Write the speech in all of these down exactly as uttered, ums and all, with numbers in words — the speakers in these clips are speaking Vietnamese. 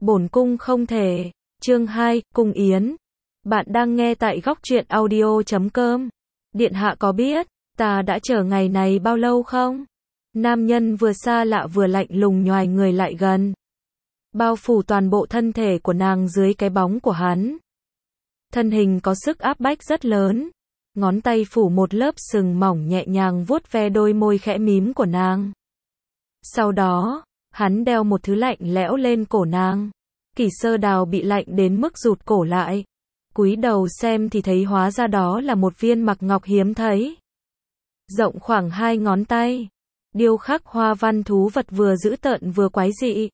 Bổn cung không thể. Chương hai, Cung Yến. Bạn đang nghe tại góc truyện audio chấm com. Điện hạ có biết, ta đã chờ ngày này bao lâu không? Nam nhân vừa xa lạ vừa lạnh lùng nhoài người lại gần. Bao phủ toàn bộ thân thể của nàng dưới cái bóng của hắn. Thân hình có sức áp bách rất lớn. Ngón tay phủ một lớp sừng mỏng nhẹ nhàng vuốt ve đôi môi khẽ mím của nàng. Sau đó, hắn đeo một thứ lạnh lẽo lên cổ nàng. Kỷ Sơ Đào bị lạnh đến mức rụt cổ lại. Cúi đầu xem thì thấy hóa ra đó là một viên mặc ngọc hiếm thấy. Rộng khoảng hai ngón tay. Điêu khắc hoa văn thú vật vừa dữ tợn vừa quái dị.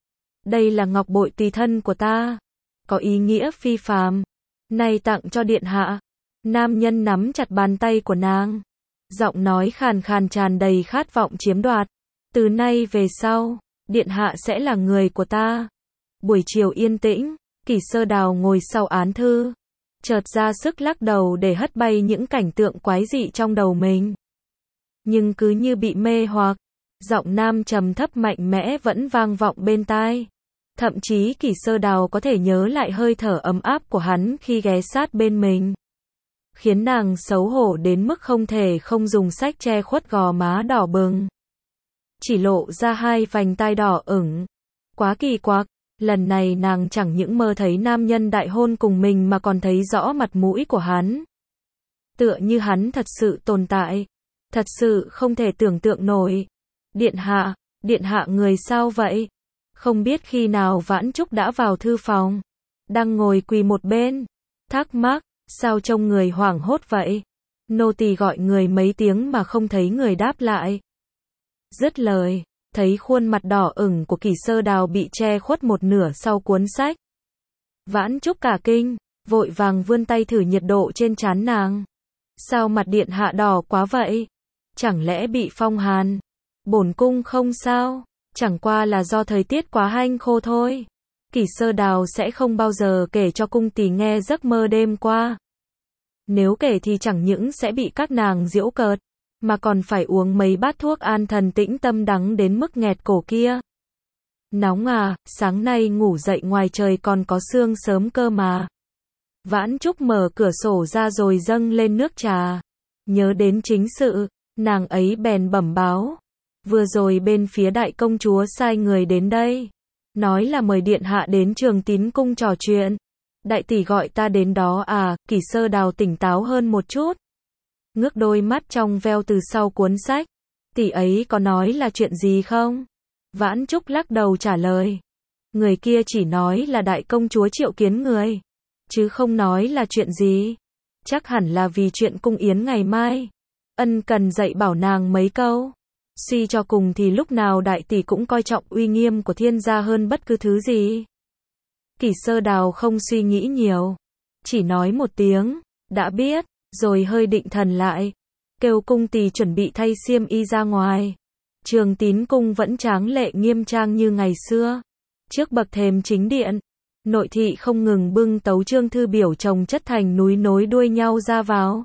Đây là ngọc bội tùy thân của ta. Có ý nghĩa phi phàm. Này tặng cho điện hạ. Nam nhân nắm chặt bàn tay của nàng. Giọng nói khàn khàn tràn đầy khát vọng chiếm đoạt. Từ nay về sau, điện hạ sẽ là người của ta. Buổi chiều yên tĩnh, Kỷ Sơ Đào ngồi sau án thư. Chợt ra sức lắc đầu để hất bay những cảnh tượng quái dị trong đầu mình. Nhưng cứ như bị mê hoặc, giọng nam trầm thấp mạnh mẽ vẫn vang vọng bên tai. Thậm chí Kỷ Sơ Đào có thể nhớ lại hơi thở ấm áp của hắn khi ghé sát bên mình. Khiến nàng xấu hổ đến mức không thể không dùng sách che khuất gò má đỏ bừng. Chỉ lộ ra hai vành tai đỏ ửng. Quá kỳ quặc, lần này nàng chẳng những mơ thấy nam nhân đại hôn cùng mình mà còn thấy rõ mặt mũi của hắn. Tựa như hắn thật sự tồn tại. Thật sự không thể tưởng tượng nổi. Điện hạ, điện hạ người sao vậy? Không biết khi nào Vãn Trúc đã vào thư phòng. Đang ngồi quỳ một bên. Thắc mắc, sao trông người hoảng hốt vậy? Nô tỳ gọi người mấy tiếng mà không thấy người đáp lại. Dứt lời, thấy khuôn mặt đỏ ửng của Kỷ Sơ Đào bị che khuất một nửa sau cuốn sách. Vãn Trúc cả kinh, vội vàng vươn tay thử nhiệt độ trên trán nàng. Sao mặt điện hạ đỏ quá vậy? Chẳng lẽ bị phong hàn? Bổn cung không sao, chẳng qua là do thời tiết quá hanh khô thôi. Kỷ Sơ Đào sẽ không bao giờ kể cho cung tỳ nghe giấc mơ đêm qua. Nếu kể thì chẳng những sẽ bị các nàng giễu cợt, mà còn phải uống mấy bát thuốc an thần tĩnh tâm đắng đến mức nghẹt cổ kia. Nóng à, sáng nay ngủ dậy ngoài trời còn có sương sớm cơ mà. Vãn Trúc mở cửa sổ ra rồi dâng lên nước trà. Nhớ đến chính sự, nàng ấy bèn bẩm báo. Vừa rồi bên phía đại công chúa sai người đến đây. Nói là mời điện hạ đến Trường Tín cung trò chuyện. Đại tỷ gọi ta đến đó à? Kỷ Sơ Đào tỉnh táo hơn một chút. Ngước đôi mắt trong veo từ sau cuốn sách. Tỷ ấy có nói là chuyện gì không? Vãn Trúc lắc đầu trả lời. Người kia chỉ nói là đại công chúa triệu kiến người. Chứ không nói là chuyện gì. Chắc hẳn là vì chuyện cung yến ngày mai. Ân cần dạy bảo nàng mấy câu. Suy cho cùng thì lúc nào đại tỷ cũng coi trọng uy nghiêm của thiên gia hơn bất cứ thứ gì. Kỷ Sơ Đào không suy nghĩ nhiều. Chỉ nói một tiếng, đã biết, rồi hơi định thần lại. Kêu cung tỳ chuẩn bị thay xiêm y ra ngoài. Trường Tín cung vẫn tráng lệ nghiêm trang như ngày xưa. Trước bậc thềm chính điện, nội thị không ngừng bưng tấu chương thư biểu chồng chất thành núi nối đuôi nhau ra vào.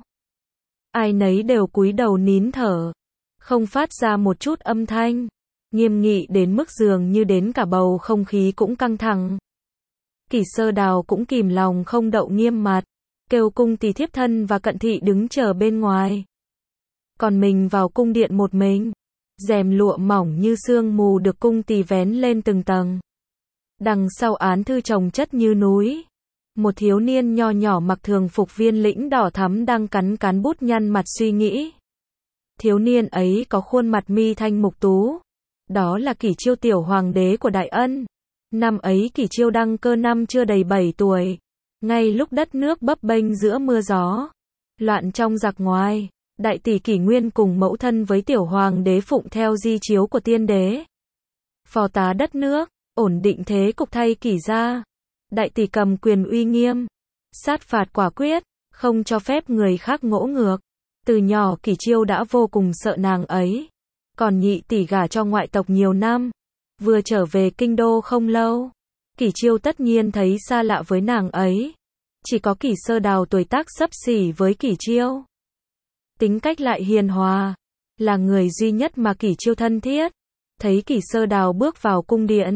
Ai nấy đều cúi đầu nín thở. Không phát ra một chút âm thanh. Nghiêm nghị đến mức dường như đến cả bầu không khí cũng căng thẳng. Kỷ Sơ Đào cũng kìm lòng không đậu nghiêm mặt. Kêu cung tỳ thiếp thân và cận thị đứng chờ bên ngoài. Còn mình vào cung điện một mình. Rèm lụa mỏng như sương mù được cung tỳ vén lên từng tầng. Đằng sau án thư chồng chất như núi. Một thiếu niên nho nhỏ mặc thường phục viên lĩnh đỏ thắm đang cắn cán bút nhăn mặt suy nghĩ. Thiếu niên ấy có khuôn mặt mi thanh mục tú. Đó là Kỷ Chiêu tiểu hoàng đế của Đại Ân. Năm ấy Kỷ Chiêu đăng cơ năm chưa đầy bảy tuổi. Ngay lúc đất nước bấp bênh giữa mưa gió. Loạn trong giặc ngoài. Đại tỷ Kỷ Nguyên cùng mẫu thân với tiểu hoàng đế phụng theo di chiếu của tiên đế. Phò tá đất nước, ổn định thế cục thay Kỷ gia. Đại tỷ cầm quyền uy nghiêm. Sát phạt quả quyết, không cho phép người khác ngỗ ngược. Từ nhỏ Kỷ Chiêu đã vô cùng sợ nàng ấy. Còn nhị tỷ gả cho ngoại tộc nhiều năm. Vừa trở về kinh đô không lâu. Kỷ Chiêu tất nhiên thấy xa lạ với nàng ấy. Chỉ có Kỷ Sơ Đào tuổi tác xấp xỉ với Kỷ Chiêu. Tính cách lại hiền hòa. Là người duy nhất mà Kỷ Chiêu thân thiết. Thấy Kỷ Sơ Đào bước vào cung điện.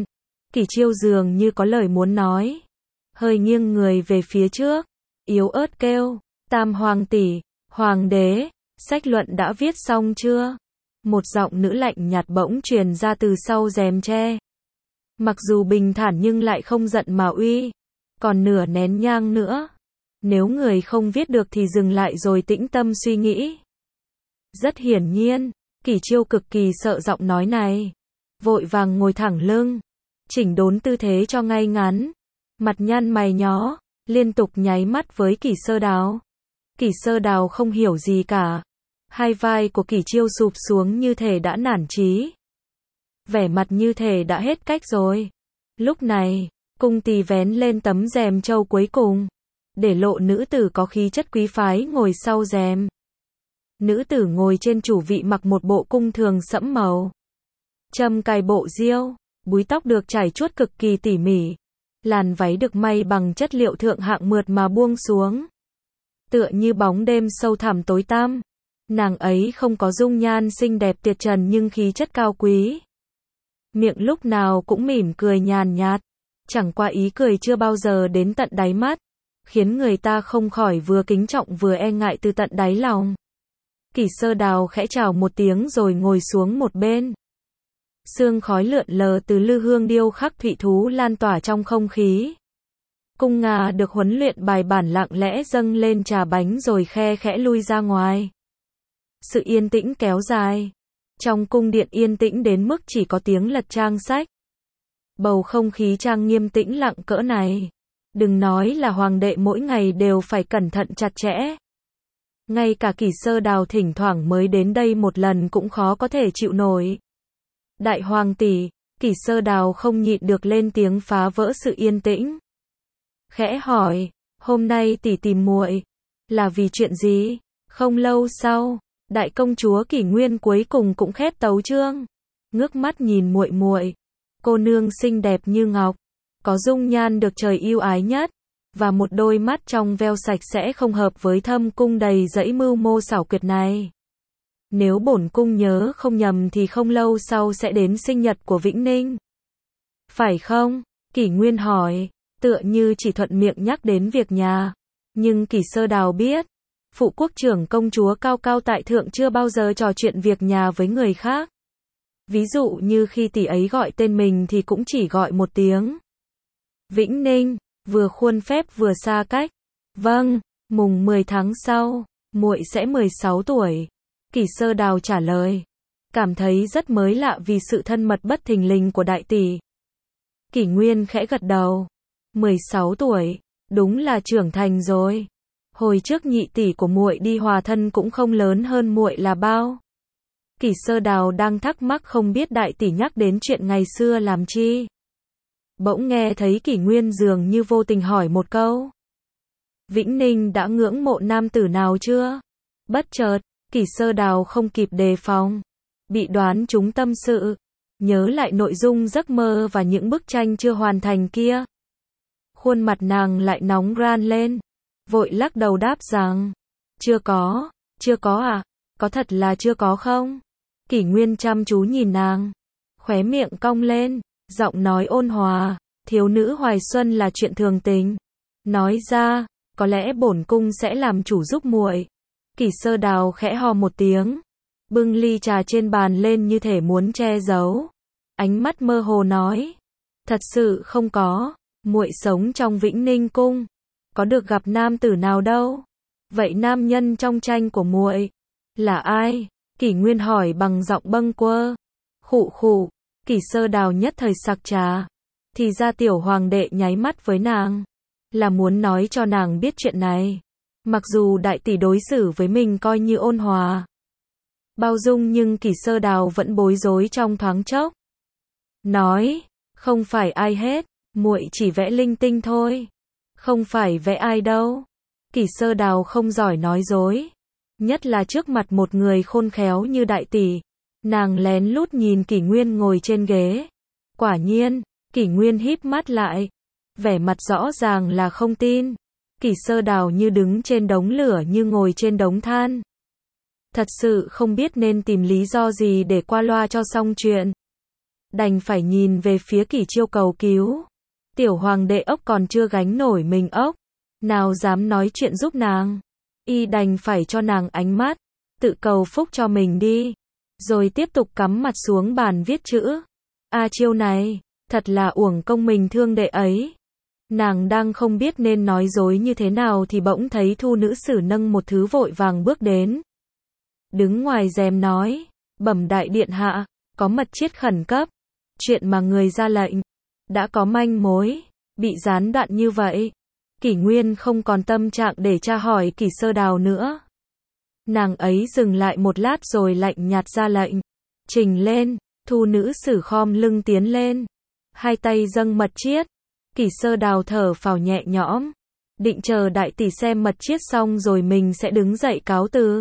Kỷ Chiêu dường như có lời muốn nói, hơi nghiêng người về phía trước, yếu ớt kêu, Tam hoàng tỷ, hoàng đế, sách luận đã viết xong chưa? Một giọng nữ lạnh nhạt bỗng truyền ra từ sau rèm tre. Mặc dù bình thản nhưng lại không giận mà uy. Còn nửa nén nhang nữa. Nếu người không viết được thì dừng lại rồi tĩnh tâm suy nghĩ. Rất hiển nhiên, Kỷ Chiêu cực kỳ sợ giọng nói này. Vội vàng ngồi thẳng lưng, chỉnh đốn tư thế cho ngay ngắn. Mặt nhăn mày nhó, liên tục nháy mắt với Kỷ Sơ Đào. Kỷ Sơ Đào không hiểu gì cả. Hai vai của Kỷ Chiêu sụp xuống như thể đã nản chí. Vẻ mặt như thể đã hết cách rồi. Lúc này, cung tỳ vén lên tấm rèm trâu cuối cùng, để lộ nữ tử có khí chất quý phái ngồi sau rèm. Nữ tử ngồi trên chủ vị mặc một bộ cung thường sẫm màu. Châm cài bộ diêu, búi tóc được trải chuốt cực kỳ tỉ mỉ. Làn váy được may bằng chất liệu thượng hạng mượt mà buông xuống. Tựa như bóng đêm sâu thẳm tối tăm. Nàng ấy không có dung nhan xinh đẹp tuyệt trần nhưng khí chất cao quý. Miệng lúc nào cũng mỉm cười nhàn nhạt. Chẳng qua ý cười chưa bao giờ đến tận đáy mắt. Khiến người ta không khỏi vừa kính trọng vừa e ngại từ tận đáy lòng. Kỷ Sơ Đào khẽ chào một tiếng rồi ngồi xuống một bên. Sương khói lượn lờ từ lư hương điêu khắc thụy thú lan tỏa trong không khí. Cung Nga được huấn luyện bài bản lặng lẽ dâng lên trà bánh rồi khe khẽ lui ra ngoài. Sự yên tĩnh kéo dài. Trong cung điện yên tĩnh đến mức chỉ có tiếng lật trang sách. Bầu không khí trang nghiêm tĩnh lặng cỡ này. Đừng nói là hoàng đệ mỗi ngày đều phải cẩn thận chặt chẽ. Ngay cả Kỷ Sơ Đào thỉnh thoảng mới đến đây một lần cũng khó có thể chịu nổi. Đại hoàng tỷ, Kỷ Sơ Đào không nhịn được lên tiếng phá vỡ sự yên tĩnh. Khẽ hỏi, hôm nay tỷ tìm muội là vì chuyện gì? Không lâu sau, đại công chúa Kỷ Nguyên cuối cùng cũng khép tấu chương, ngước mắt nhìn muội muội, cô nương xinh đẹp như ngọc, có dung nhan được trời yêu ái nhất, và một đôi mắt trong veo sạch sẽ không hợp với thâm cung đầy dẫy mưu mô xảo quyệt này. Nếu bổn cung nhớ không nhầm thì không lâu sau sẽ đến sinh nhật của Vĩnh Ninh. Phải không? Kỷ Nguyên hỏi, tựa như chỉ thuận miệng nhắc đến việc nhà. Nhưng Kỷ Sơ Đào biết, phụ quốc trưởng công chúa cao cao tại thượng chưa bao giờ trò chuyện việc nhà với người khác. Ví dụ như khi tỷ ấy gọi tên mình thì cũng chỉ gọi một tiếng. Vĩnh Ninh, vừa khuôn phép vừa xa cách. Vâng, mùng mười tháng sau, muội sẽ mười sáu tuổi. Kỷ Sơ Đào trả lời. Cảm thấy rất mới lạ vì sự thân mật bất thình lình của đại tỷ. Kỷ Nguyên khẽ gật đầu. mười sáu tuổi, đúng là trưởng thành rồi. Hồi trước nhị tỷ của muội đi hòa thân cũng không lớn hơn muội là bao. Kỷ Sơ Đào đang thắc mắc không biết đại tỷ nhắc đến chuyện ngày xưa làm chi. Bỗng nghe thấy Kỷ Nguyên dường như vô tình hỏi một câu. Vĩnh Ninh đã ngưỡng mộ nam tử nào chưa? Bất chợt, Kỷ Sơ Đào không kịp đề phòng. Bị đoán trúng tâm sự. Nhớ lại nội dung giấc mơ và những bức tranh chưa hoàn thành kia. Khuôn mặt nàng lại nóng ran lên. Vội lắc đầu đáp rằng. Chưa có, chưa có à? Có thật là chưa có không? Kỷ Nguyên chăm chú nhìn nàng. Khóe miệng cong lên. Giọng nói ôn hòa. Thiếu nữ hoài xuân là chuyện thường tình. Nói ra, có lẽ bổn cung sẽ làm chủ giúp muội. Kỷ Sơ Đào khẽ ho một tiếng. Bưng ly trà trên bàn lên như thể muốn che giấu. Ánh mắt mơ hồ nói. Thật sự không có. Muội sống trong Vĩnh Ninh cung. Có được gặp nam tử nào đâu. Vậy nam nhân trong tranh của muội là ai? Kỷ Nguyên hỏi bằng giọng bâng quơ. Khụ khụ. Kỷ Sơ Đào nhất thời sặc trà. Thì ra tiểu hoàng đệ nháy mắt với nàng. Là muốn nói cho nàng biết chuyện này. Mặc dù đại tỷ đối xử với mình coi như ôn hòa, bao dung nhưng Kỷ Sơ Đào vẫn bối rối trong thoáng chốc. Nói, không phải ai hết, muội chỉ vẽ linh tinh thôi. Không phải vẽ ai đâu. Kỷ Sơ Đào không giỏi nói dối. Nhất là trước mặt một người khôn khéo như đại tỷ. Nàng lén lút nhìn Kỷ Nguyên ngồi trên ghế. Quả nhiên, Kỷ Nguyên híp mắt lại. Vẻ mặt rõ ràng là không tin. Kỷ Sơ Đào như đứng trên đống lửa như ngồi trên đống than. Thật sự không biết nên tìm lý do gì để qua loa cho xong chuyện. đành phải nhìn về phía Kỷ Chiêu cầu cứu. Tiểu hoàng đệ ốc còn chưa gánh nổi mình ốc, nào dám nói chuyện giúp nàng. Y đành phải cho nàng ánh mắt, tự cầu phúc cho mình đi. Rồi tiếp tục cắm mặt xuống bàn viết chữ. A Chiêu này, thật là uổng công mình thương đệ ấy. Nàng đang không biết nên nói dối như thế nào thì bỗng thấy Thu nữ sử nâng một thứ vội vàng bước đến. Đứng ngoài rèm nói, bẩm đại điện hạ, có mật chiết khẩn cấp. Chuyện mà người ra lệnh, đã có manh mối, bị gián đoạn như vậy. Kỷ Nguyên không còn tâm trạng để tra hỏi Kỷ Sơ Đào nữa. Nàng ấy dừng lại một lát rồi lạnh nhạt ra lệnh. Trình lên, Thu nữ sử khom lưng tiến lên. Hai tay dâng mật chiết. Kỷ Sơ Đào thở phào nhẹ nhõm. Định chờ đại tỷ xem mật chiết xong rồi mình sẽ đứng dậy cáo từ.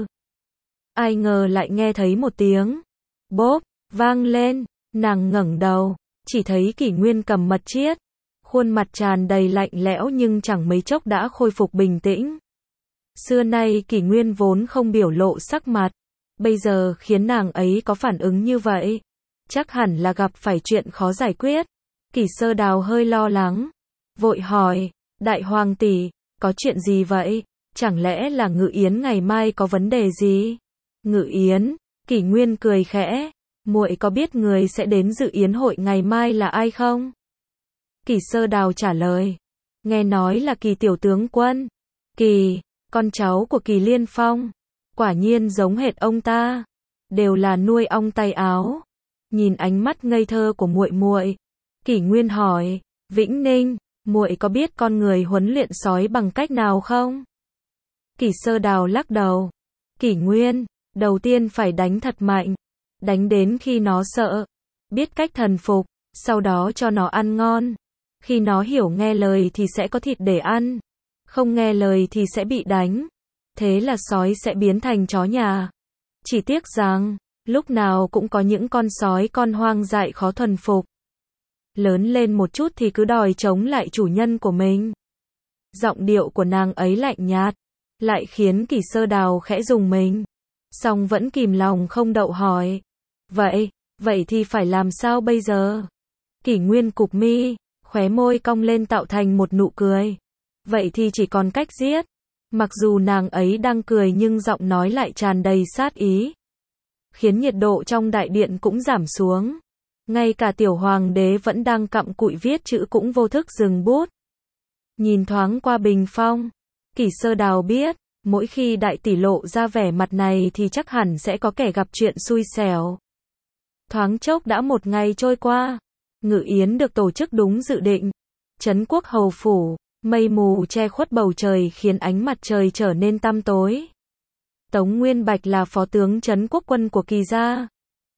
Ai ngờ lại nghe thấy một tiếng bốp vang lên, nàng ngẩng đầu, chỉ thấy Kỷ Nguyên cầm mật chiết, khuôn mặt tràn đầy lạnh lẽo nhưng chẳng mấy chốc đã khôi phục bình tĩnh. Xưa nay Kỷ Nguyên vốn không biểu lộ sắc mặt, bây giờ khiến nàng ấy có phản ứng như vậy, chắc hẳn là gặp phải chuyện khó giải quyết. Kỷ Sơ Đào hơi lo lắng, vội hỏi, đại hoàng tỷ, có chuyện gì vậy? Chẳng lẽ là Ngự Yến ngày mai có vấn đề gì? Ngự Yến, Kỷ Nguyên cười khẽ, muội có biết người sẽ đến dự yến hội ngày mai là ai không? Kỷ Sơ Đào trả lời, nghe nói là Kỳ tiểu tướng quân. Kỳ, con cháu của Kỳ Liên Phong, quả nhiên giống hệt ông ta, đều là nuôi ong tay áo. Nhìn ánh mắt ngây thơ của muội muội, Kỷ Nguyên hỏi, Vĩnh Ninh, muội có biết con người huấn luyện sói bằng cách nào không? Kỷ Sơ Đào lắc đầu. Kỷ Nguyên, đầu tiên phải đánh thật mạnh, đánh đến khi nó sợ, biết cách thần phục, sau đó cho nó ăn ngon. Khi nó hiểu nghe lời thì sẽ có thịt để ăn, không nghe lời thì sẽ bị đánh. Thế là sói sẽ biến thành chó nhà. Chỉ tiếc rằng, lúc nào cũng có những con sói con hoang dại khó thuần phục. Lớn lên một chút thì cứ đòi chống lại chủ nhân của mình. Giọng điệu của nàng ấy lạnh nhạt, lại khiến Kỷ Sơ Đào khẽ rùng mình. Song vẫn kìm lòng không đậu hỏi. Vậy, vậy thì phải làm sao bây giờ? Kỷ Nguyên cụp mi, khóe môi cong lên tạo thành một nụ cười. Vậy thì chỉ còn cách giết. Mặc dù nàng ấy đang cười nhưng giọng nói lại tràn đầy sát ý, khiến nhiệt độ trong đại điện cũng giảm xuống. Ngay cả tiểu hoàng đế vẫn đang cặm cụi viết chữ cũng vô thức dừng bút. Nhìn thoáng qua bình phong, Kỷ Sơ Đào biết, mỗi khi đại tỷ lộ ra vẻ mặt này thì chắc hẳn sẽ có kẻ gặp chuyện xui xẻo. Thoáng chốc đã một ngày trôi qua, Ngự Yến được tổ chức đúng dự định. Trấn Quốc hầu phủ, mây mù che khuất bầu trời khiến ánh mặt trời trở nên tăm tối. Tống Nguyên Bạch là phó tướng Trấn Quốc quân của Kỳ gia,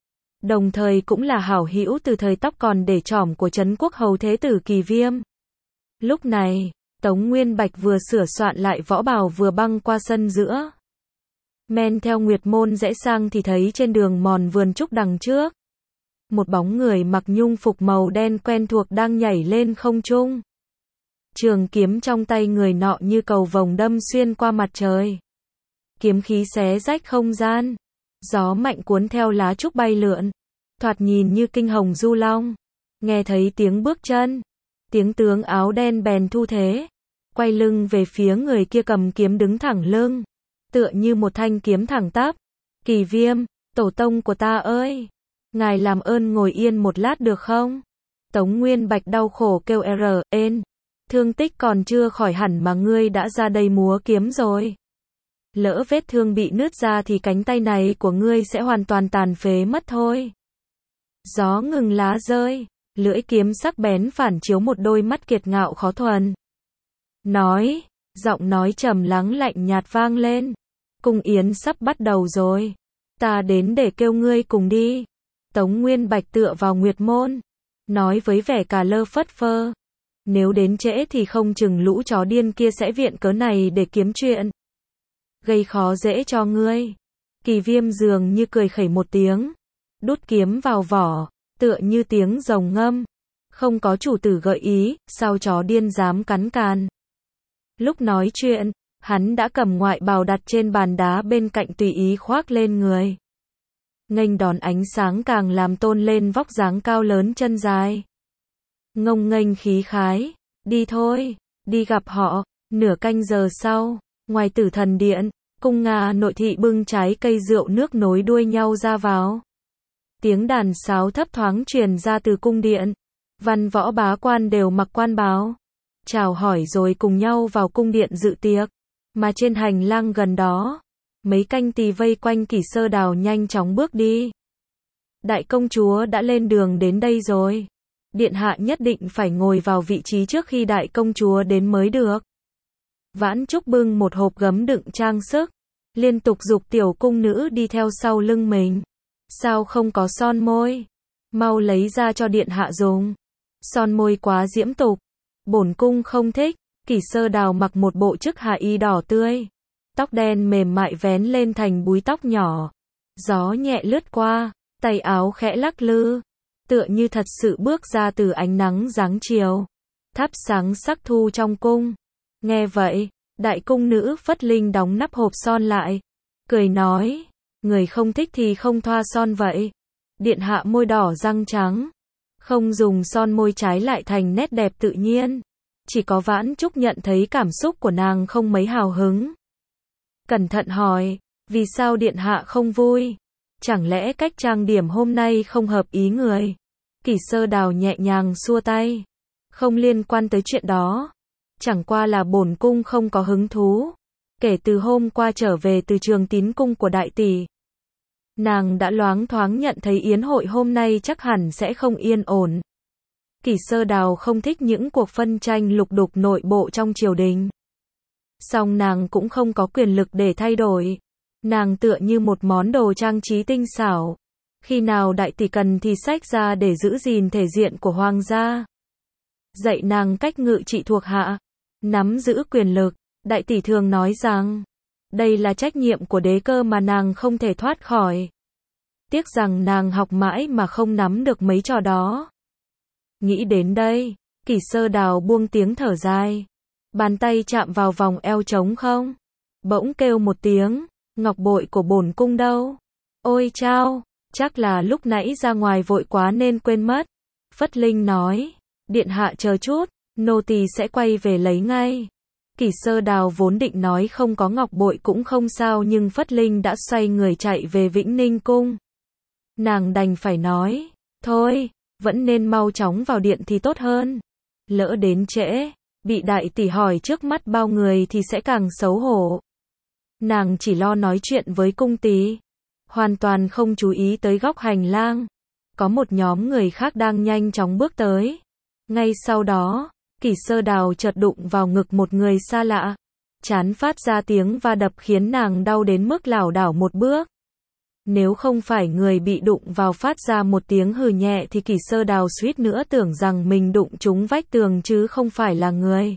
đồng thời cũng là hảo hữu từ thời tóc còn để trỏm của Trấn Quốc hầu thế tử Kỳ Viêm. Lúc này, Tống Nguyên Bạch vừa sửa soạn lại võ bào vừa băng qua sân giữa. Men theo Nguyệt Môn rẽ sang thì thấy trên đường mòn vườn trúc đằng trước, một bóng người mặc nhung phục màu đen quen thuộc đang nhảy lên không trung. Trường kiếm trong tay người nọ như cầu vồng đâm xuyên qua mặt trời. Kiếm khí xé rách không gian. Gió mạnh cuốn theo lá trúc bay lượn. Thoạt nhìn như kinh hồng du long. Nghe thấy tiếng bước chân. Tiếng tướng áo đen bèn thu thế. Quay lưng về phía người kia cầm kiếm đứng thẳng lưng. Tựa như một thanh kiếm thẳng tắp. Kỳ Viêm, tổ tông của ta ơi! Ngài làm ơn ngồi yên một lát được không? Tống Nguyên Bạch đau khổ kêu r, ên. Thương tích còn chưa khỏi hẳn mà ngươi đã ra đây múa kiếm rồi. Lỡ vết thương bị nứt ra thì cánh tay này của ngươi sẽ hoàn toàn tàn phế mất thôi. Gió ngừng lá rơi, lưỡi kiếm sắc bén phản chiếu một đôi mắt kiệt ngạo khó thuần. Nói, giọng nói trầm lắng lạnh nhạt vang lên. Cung yến sắp bắt đầu rồi. Ta đến để kêu ngươi cùng đi. Tống Nguyên Bạch tựa vào Nguyệt Môn, nói với vẻ cà lơ phất phơ. Nếu đến trễ thì không chừng lũ chó điên kia sẽ viện cớ này để kiếm chuyện. Gây khó dễ cho ngươi. Kỳ Viêm dường như cười khẩy một tiếng. Đút kiếm vào vỏ, tựa như tiếng rồng ngâm. Không có chủ tử gợi ý, sao chó điên dám cắn càn. Lúc nói chuyện, hắn đã cầm ngoại bào đặt trên bàn đá bên cạnh tùy ý khoác lên người. nghênh đón ánh sáng càng làm tôn lên vóc dáng cao lớn chân dài. Ngông nghênh khí khái, đi thôi, đi gặp họ. Nửa canh giờ sau, ngoài Tử Thần Điện, cung Nga nội thị bưng trái cây rượu nước nối đuôi nhau ra vào. Tiếng đàn sáo thấp thoáng truyền ra từ cung điện. Văn võ bá quan đều mặc quan bào, chào hỏi rồi cùng nhau vào cung điện dự tiệc. Mà trên hành lang gần đó, mấy canh tỳ vây quanh Kỷ Sơ Đào nhanh chóng bước đi. Đại công chúa đã lên đường đến đây rồi. Điện hạ nhất định phải ngồi vào vị trí trước khi đại công chúa đến mới được. Vãn Trúc bưng một hộp gấm đựng trang sức, liên tục giục tiểu cung nữ đi theo sau lưng mình. Sao không có son môi? Mau lấy ra cho điện hạ dùng. Son môi quá diễm tục, bổn cung không thích. Kỷ Sơ Đào mặc một bộ chức hạ y đỏ tươi, tóc đen mềm mại vén lên thành búi tóc nhỏ. Gió nhẹ lướt qua, tay áo khẽ lắc lư, tựa như thật sự bước ra từ ánh nắng giáng chiều, thắp sáng sắc thu trong cung. Nghe vậy, đại cung nữ Phất Linh đóng nắp hộp son lại, cười nói, người không thích thì không thoa son vậy. Điện hạ môi đỏ răng trắng, không dùng son môi trái lại thành nét đẹp tự nhiên. Chỉ có Vãn Trúc nhận thấy cảm xúc của nàng không mấy hào hứng. Cẩn thận hỏi, vì sao điện hạ không vui? Chẳng lẽ cách trang điểm hôm nay không hợp ý người? Kỷ Sơ Đào nhẹ nhàng xua tay, không liên quan tới chuyện đó. Chẳng qua là bổn cung không có hứng thú. Kể từ hôm qua trở về từ trường tín cung của đại tỷ, nàng đã loáng thoáng nhận thấy yến hội hôm nay chắc hẳn sẽ không yên ổn. Kỷ Sơ Đào không thích những cuộc phân tranh lục đục nội bộ trong triều đình. Song nàng cũng không có quyền lực để thay đổi. Nàng tựa như một món đồ trang trí tinh xảo. Khi nào đại tỷ cần thì xách ra để giữ gìn thể diện của hoàng gia. Dạy nàng cách ngự trị thuộc hạ, nắm giữ quyền lực. Đại tỷ thường nói rằng, đây là trách nhiệm của đế cơ mà nàng không thể thoát khỏi. Tiếc rằng nàng học mãi mà không nắm được mấy trò đó. Nghĩ đến đây, Kỷ Sơ Đào buông tiếng thở dài. Bàn tay chạm vào vòng eo trống không. Bỗng kêu một tiếng, ngọc bội của bổn cung đâu? Ôi chao, chắc là lúc nãy ra ngoài vội quá nên quên mất. Phất Linh nói, điện hạ chờ chút, nô tỳ sẽ quay về lấy ngay. Kỷ Sơ Đào vốn định nói không có ngọc bội cũng không sao nhưng Phất Linh đã xoay người chạy về Vĩnh Ninh cung. Nàng đành phải nói, thôi, vẫn nên mau chóng vào điện thì tốt hơn. Lỡ đến trễ, bị đại tỷ hỏi trước mắt bao người thì sẽ càng xấu hổ. Nàng chỉ lo nói chuyện với cung tỳ, hoàn toàn không chú ý tới góc hành lang. Có một nhóm người khác đang nhanh chóng bước tới. Ngay sau đó, Kỷ Sơ Đào chợt đụng vào ngực một người xa lạ. Trán phát ra tiếng va đập khiến nàng đau đến mức lảo đảo một bước. Nếu không phải người bị đụng vào phát ra một tiếng hừ nhẹ thì Kỷ Sơ Đào suýt nữa tưởng rằng mình đụng trúng vách tường chứ không phải là người.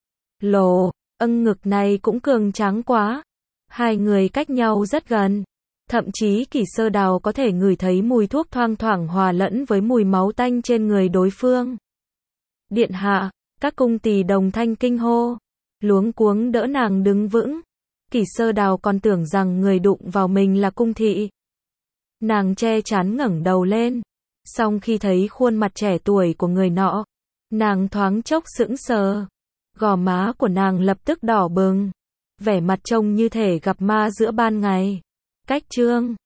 Lồ, âng ngực này cũng cường tráng quá. Hai người cách nhau rất gần. Thậm chí Kỷ Sơ Đào có thể ngửi thấy mùi thuốc thoang thoảng hòa lẫn với mùi máu tanh trên người đối phương. Điện hạ, các cung tỳ đồng thanh kinh hô, luống cuống đỡ nàng đứng vững. Kỷ Sơ Đào còn tưởng rằng người đụng vào mình là cung thị. Nàng che chắn ngẩng đầu lên, song khi thấy khuôn mặt trẻ tuổi của người nọ, nàng thoáng chốc sững sờ. Gò má của nàng lập tức đỏ bừng, vẻ mặt trông như thể gặp ma giữa ban ngày. Cách trương